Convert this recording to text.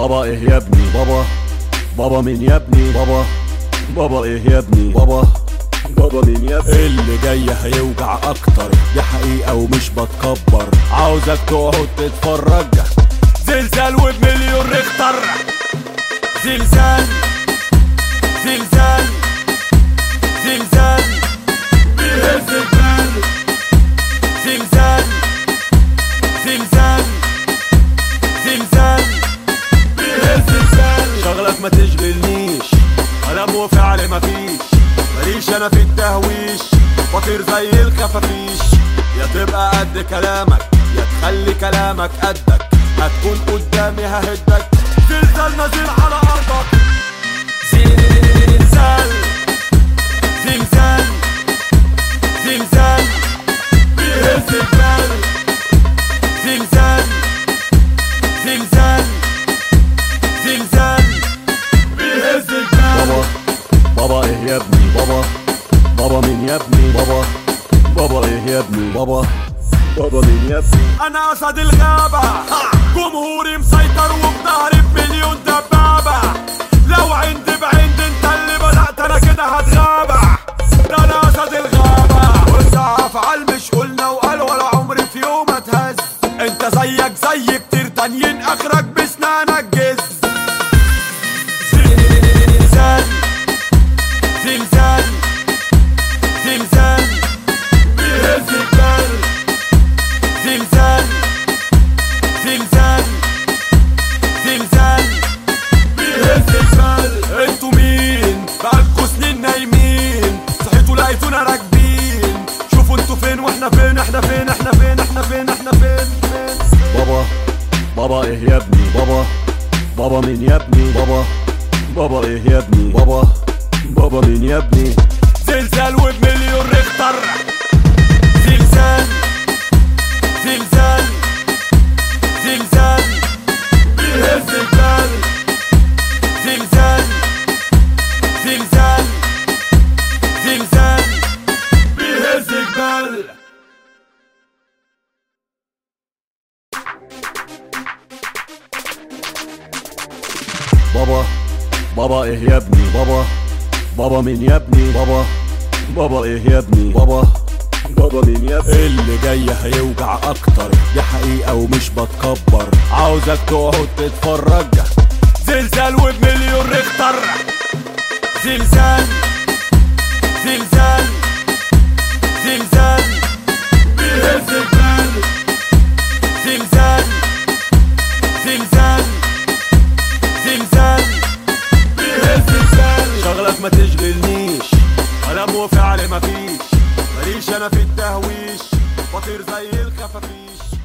بابا ايه يا ابني؟ بابا مين يا ابني؟ بابا ايه يا ابني؟ بابا مين يا ابني؟ اللي جاي هيوجع اكتر، دي حقيقة ومش بتكبر، عاوزك تقعد تتفرج. زلزال وبمليون ريختر، زلزال زلزال زلزال بيهز الجبال، زلزال زلزال زلزال بيهز الجبال. شغلك ما تشغلنيش، كلام وفعل مفيش، ماليش انا في التهويش، بطير زي الخفافيش. يا تبقى قد كلامك يا تخلي كلامك قدك، هتكون قدامي ههدك. زلزال نازل على ارضك، زلزال زلزال زلزال بيهز الجبال، زلزال زلزال زلزال بيهز الجبال. بابا ايه يا ابني؟ بابا مين يا ابني؟ بابا ايه يا ابني؟ بابا مين يا ابني؟ انا اسد الغابة، جمهوري مسيطر وبظهري بمليون دبابة. لو عندي بعند انت اللي بدأت انا كده هتغابة. ده انا اسد الغابة، وسع افعال مش قلنا وقال ولا عمري في يوم اتهز. انت زيك زي كتير تانيين اخرك بسنانك جز. زلزال زلزال زلزال بيهز الجبال، زلزال زلزال زلزال بيهز الجبال. انتوا مين؟ بقالكوا سنين نايمين، صحيتوا لقيتونا راكبين. شوفوا انتوا فين واحنا فين، احنا فين احنا فين احنا فين احنا فين فين. بابا ايه يا ابني؟ بابا مين يا ابني؟ بابا ايه يا ابني؟ بابا مين يا ابني؟ زلزال وبمليون ريختر، زلزال زلزال زلزال بيهز الجبال، زلزال زلزال زلزال بيهز الجبال. بابا ايه يا ابني؟ بابا مين يا ابني؟ بابا ايه يا ابني؟ بابا مين يا ابني؟ اللي جاي هيوجع اكتر، دي حقيقة ومش بتكبر، عاوزك تقعد تتفرج. زلزال وبمليون ريختر، زلزال زلزال زلزال بيهز الجبال، زلزال زلزال زلزال بيهز الجبال. شغلك ما تشغلنيش، كلام وفعل مفيش، ماليش انا في التهويش، بطير زي الخفافيش.